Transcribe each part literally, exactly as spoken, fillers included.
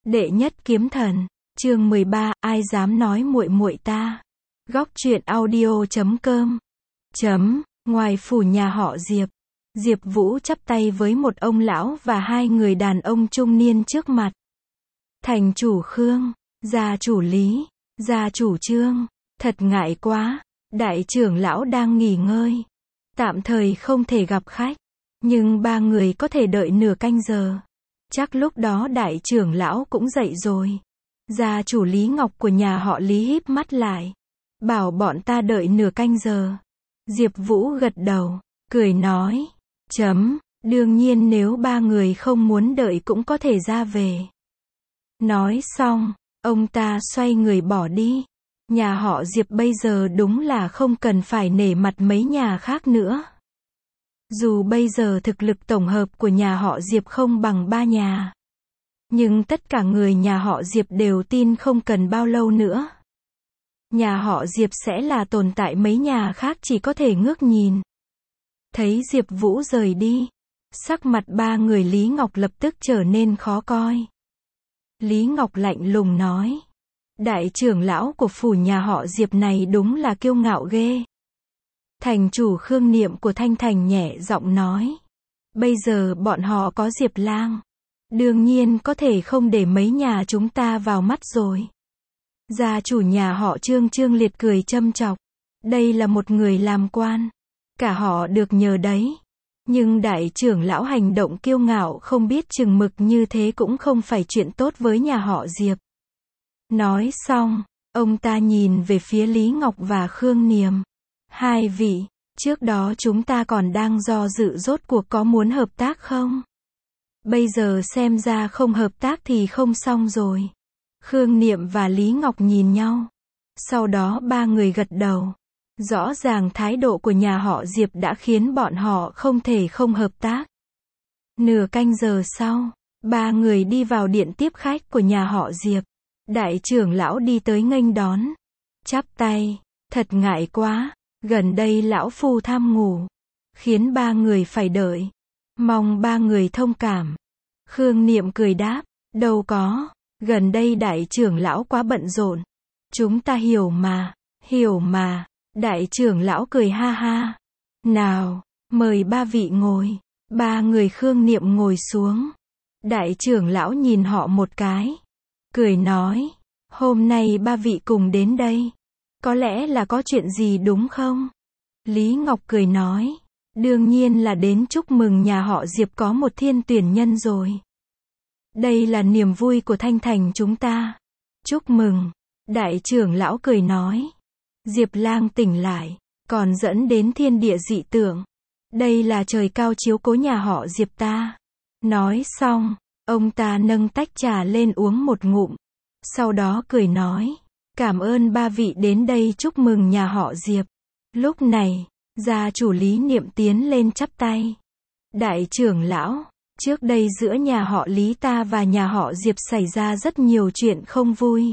Đệ nhất kiếm thần, chương mười ba, ai dám nói muội muội ta. Góc truyện audio chấm com. Chấm, ngoài phủ nhà họ Diệp, Diệp Vũ chắp tay với một ông lão và hai người đàn ông trung niên trước mặt. Thành chủ Khương, gia chủ Lý, gia chủ Trương, thật ngại quá, đại trưởng lão đang nghỉ ngơi, tạm thời không thể gặp khách, nhưng ba người có thể đợi nửa canh giờ. Chắc lúc đó đại trưởng lão cũng dậy rồi. Gia chủ Lý Ngọc của nhà họ Lý híp mắt lại, bảo bọn ta đợi nửa canh giờ. Diệp Vũ gật đầu, cười nói, chấm, đương nhiên nếu ba người không muốn đợi cũng có thể ra về. Nói xong, ông ta xoay người bỏ đi. Nhà họ Diệp bây giờ đúng là không cần phải nể mặt mấy nhà khác nữa. Dù bây giờ thực lực tổng hợp của nhà họ Diệp không bằng ba nhà, nhưng tất cả người nhà họ Diệp đều tin không cần bao lâu nữa, nhà họ Diệp sẽ là tồn tại mấy nhà khác chỉ có thể ngước nhìn. Thấy Diệp Vũ rời đi, sắc mặt ba người Lý Ngọc lập tức trở nên khó coi. Lý Ngọc lạnh lùng nói, đại trưởng lão của phủ nhà họ Diệp này đúng là kiêu ngạo ghê. Thành chủ Khương Niệm của Thanh Thành nhẹ giọng nói, bây giờ bọn họ có Diệp Lang, đương nhiên có thể không để mấy nhà chúng ta vào mắt rồi. Gia chủ nhà họ Trương Trương Liệt cười châm chọc, đây là một người làm quan, cả họ được nhờ đấy. Nhưng đại trưởng lão hành động kiêu ngạo không biết chừng mực như thế cũng không phải chuyện tốt với nhà họ Diệp. Nói xong, ông ta nhìn về phía Lý Ngọc và Khương Niệm. Hai vị, trước đó chúng ta còn đang do dự rốt cuộc có muốn hợp tác không? Bây giờ xem ra không hợp tác thì không xong rồi. Khương Niệm và Lý Ngọc nhìn nhau. Sau đó ba người gật đầu. Rõ ràng thái độ của nhà họ Diệp đã khiến bọn họ không thể không hợp tác. Nửa canh giờ sau, ba người đi vào điện tiếp khách của nhà họ Diệp. Đại trưởng lão đi tới nghênh đón, chắp tay, thật ngại quá, gần đây lão phu tham ngủ, khiến ba người phải đợi, mong ba người thông cảm. Khương Niệm cười đáp, đâu có, gần đây đại trưởng lão quá bận rộn, chúng ta hiểu mà, hiểu mà. Đại trưởng lão cười ha ha, nào, mời ba vị ngồi. Ba người Khương Niệm ngồi xuống. Đại trưởng lão nhìn họ một cái, cười nói, hôm nay ba vị cùng đến đây, có lẽ là có chuyện gì đúng không? Lý Ngọc cười nói, đương nhiên là đến chúc mừng nhà họ Diệp có một thiên tuyển nhân rồi. Đây là niềm vui của Thanh Thành chúng ta. Chúc mừng. Đại trưởng lão cười nói, Diệp Lang tỉnh lại, còn dẫn đến thiên địa dị tượng. Đây là trời cao chiếu cố nhà họ Diệp ta. Nói xong, ông ta nâng tách trà lên uống một ngụm. Sau đó cười nói, cảm ơn ba vị đến đây chúc mừng nhà họ Diệp. Lúc này, gia chủ Lý Niệm tiến lên chắp tay. Đại trưởng lão, trước đây giữa nhà họ Lý ta và nhà họ Diệp xảy ra rất nhiều chuyện không vui.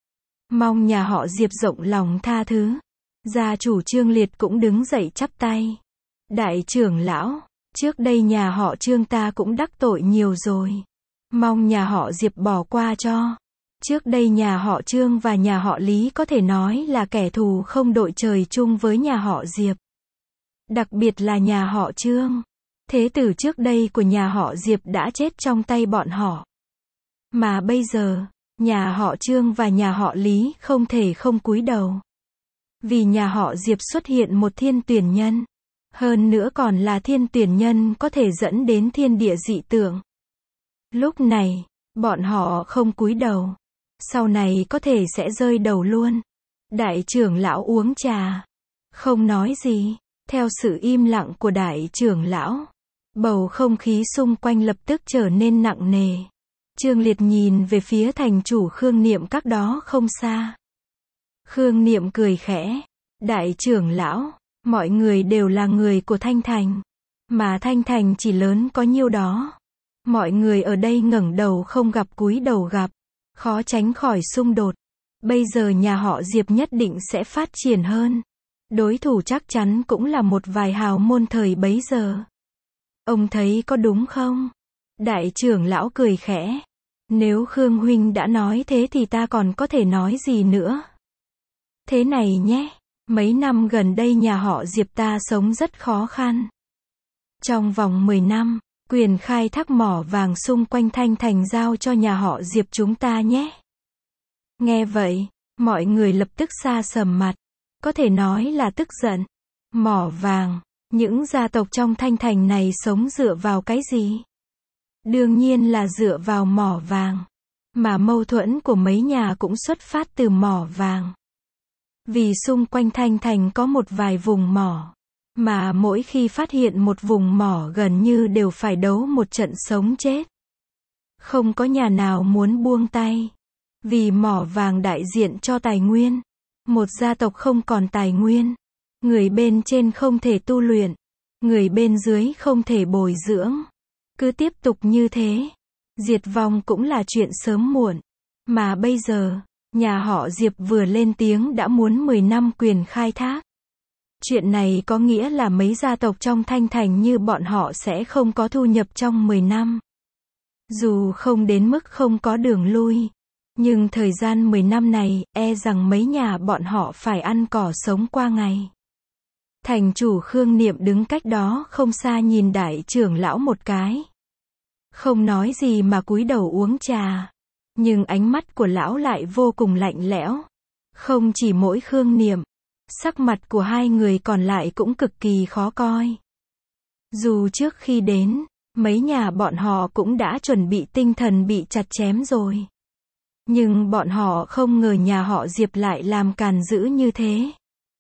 Mong nhà họ Diệp rộng lòng tha thứ. Gia chủ Trương Liệt cũng đứng dậy chắp tay. Đại trưởng lão, trước đây nhà họ Trương ta cũng đắc tội nhiều rồi. Mong nhà họ Diệp bỏ qua cho. Trước đây nhà họ Trương và nhà họ Lý có thể nói là kẻ thù không đội trời chung với nhà họ Diệp. Đặc biệt là nhà họ Trương. Thế tử trước đây của nhà họ Diệp đã chết trong tay bọn họ. Mà bây giờ, nhà họ Trương và nhà họ Lý không thể không cúi đầu. Vì nhà họ Diệp xuất hiện một thiên tuyển nhân. Hơn nữa còn là thiên tuyển nhân có thể dẫn đến thiên địa dị tượng. Lúc này, bọn họ không cúi đầu. Sau này có thể sẽ rơi đầu luôn. Đại trưởng lão uống trà, không nói gì. Theo sự im lặng của đại trưởng lão, bầu không khí xung quanh lập tức trở nên nặng nề. Trương Liệt nhìn về phía thành chủ Khương Niệm cách đó không xa. Khương Niệm cười khẽ, đại trưởng lão, mọi người đều là người của Thanh Thành, mà Thanh Thành chỉ lớn có nhiêu đó. Mọi người ở đây ngẩng đầu không gặp cúi đầu gặp, khó tránh khỏi xung đột. Bây giờ nhà họ Diệp nhất định sẽ phát triển hơn. Đối thủ chắc chắn cũng là một vài hào môn thời bấy giờ. Ông thấy có đúng không? Đại trưởng lão cười khẽ. Nếu Khương huynh đã nói thế thì ta còn có thể nói gì nữa. Thế này nhé, mấy năm gần đây nhà họ Diệp ta sống rất khó khăn. Trong vòng mười năm, quyền khai thác mỏ vàng xung quanh Thanh Thành giao cho nhà họ Diệp chúng ta nhé. Nghe vậy, mọi người lập tức sa sầm mặt, có thể nói là tức giận. Mỏ vàng, những gia tộc trong Thanh Thành này sống dựa vào cái gì? Đương nhiên là dựa vào mỏ vàng. Mà mâu thuẫn của mấy nhà cũng xuất phát từ mỏ vàng. Vì xung quanh Thanh Thành có một vài vùng mỏ, mà mỗi khi phát hiện một vùng mỏ gần như đều phải đấu một trận sống chết. Không có nhà nào muốn buông tay. Vì mỏ vàng đại diện cho tài nguyên. Một gia tộc không còn tài nguyên, người bên trên không thể tu luyện, người bên dưới không thể bồi dưỡng. Cứ tiếp tục như thế, diệt vong cũng là chuyện sớm muộn. Mà bây giờ, nhà họ Diệp vừa lên tiếng đã muốn mười năm quyền khai thác. Chuyện này có nghĩa là mấy gia tộc trong Thanh Thành như bọn họ sẽ không có thu nhập trong mười năm. Dù không đến mức không có đường lui, nhưng thời gian mười năm này, e rằng mấy nhà bọn họ phải ăn cỏ sống qua ngày. Thành chủ Khương Niệm đứng cách đó không xa nhìn đại trưởng lão một cái. Không nói gì mà cúi đầu uống trà. Nhưng ánh mắt của lão lại vô cùng lạnh lẽo. Không chỉ mỗi Khương Niệm, sắc mặt của hai người còn lại cũng cực kỳ khó coi. Dù trước khi đến, mấy nhà bọn họ cũng đã chuẩn bị tinh thần bị chặt chém rồi. Nhưng bọn họ không ngờ nhà họ Diệp lại làm càn dữ như thế.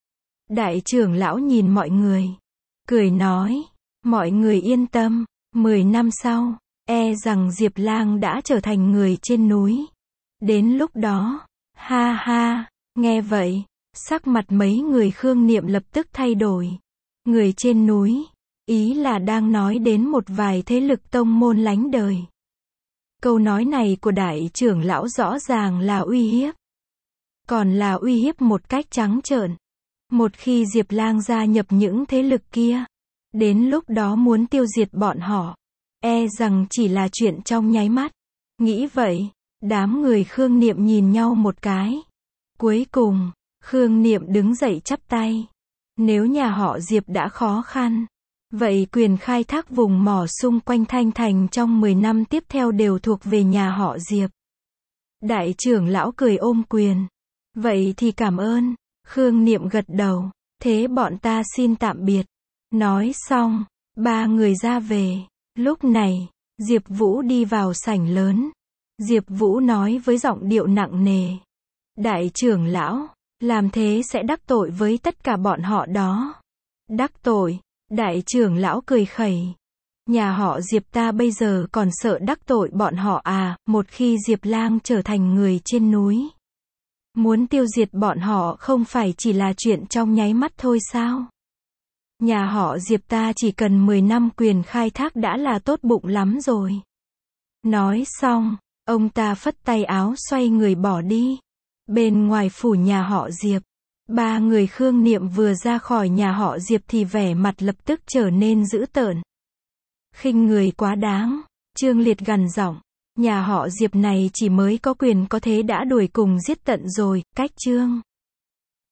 Đại trưởng lão nhìn mọi người, cười nói, mọi người yên tâm, mười năm sau, e rằng Diệp Lang đã trở thành người trên núi. Đến lúc đó, ha ha, nghe vậy, sắc mặt mấy người Khương Niệm lập tức thay đổi. Người trên núi, ý là đang nói đến một vài thế lực tông môn lánh đời. Câu nói này của đại trưởng lão rõ ràng là uy hiếp. Còn là uy hiếp một cách trắng trợn. Một khi Diệp Lang gia nhập những thế lực kia, đến lúc đó muốn tiêu diệt bọn họ, e rằng chỉ là chuyện trong nháy mắt. Nghĩ vậy, đám người Khương Niệm nhìn nhau một cái. Cuối cùng, Khương Niệm đứng dậy chắp tay. Nếu nhà họ Diệp đã khó khăn, vậy quyền khai thác vùng mỏ xung quanh Thanh Thành trong mười năm tiếp theo đều thuộc về nhà họ Diệp. Đại trưởng lão cười ôm quyền. Vậy thì cảm ơn. Khương Niệm gật đầu. Thế bọn ta xin tạm biệt. Nói xong, ba người ra về. Lúc này, Diệp Vũ đi vào sảnh lớn. Diệp Vũ nói với giọng điệu nặng nề. Đại trưởng lão, làm thế sẽ đắc tội với tất cả bọn họ đó. Đắc tội? Đại trưởng lão cười khẩy. Nhà họ Diệp ta bây giờ còn sợ đắc tội bọn họ à, một khi Diệp Lang trở thành người trên núi. Muốn tiêu diệt bọn họ không phải chỉ là chuyện trong nháy mắt thôi sao? Nhà họ Diệp ta chỉ cần mười năm quyền khai thác đã là tốt bụng lắm rồi. Nói xong, ông ta phất tay áo xoay người bỏ đi. Bên ngoài phủ nhà họ Diệp, ba người Khương Niệm vừa ra khỏi nhà họ Diệp thì vẻ mặt lập tức trở nên dữ tợn. Khinh người quá đáng, Trương Liệt gằn giọng, nhà họ Diệp này chỉ mới có quyền có thế đã đuổi cùng giết tận rồi, cách Trương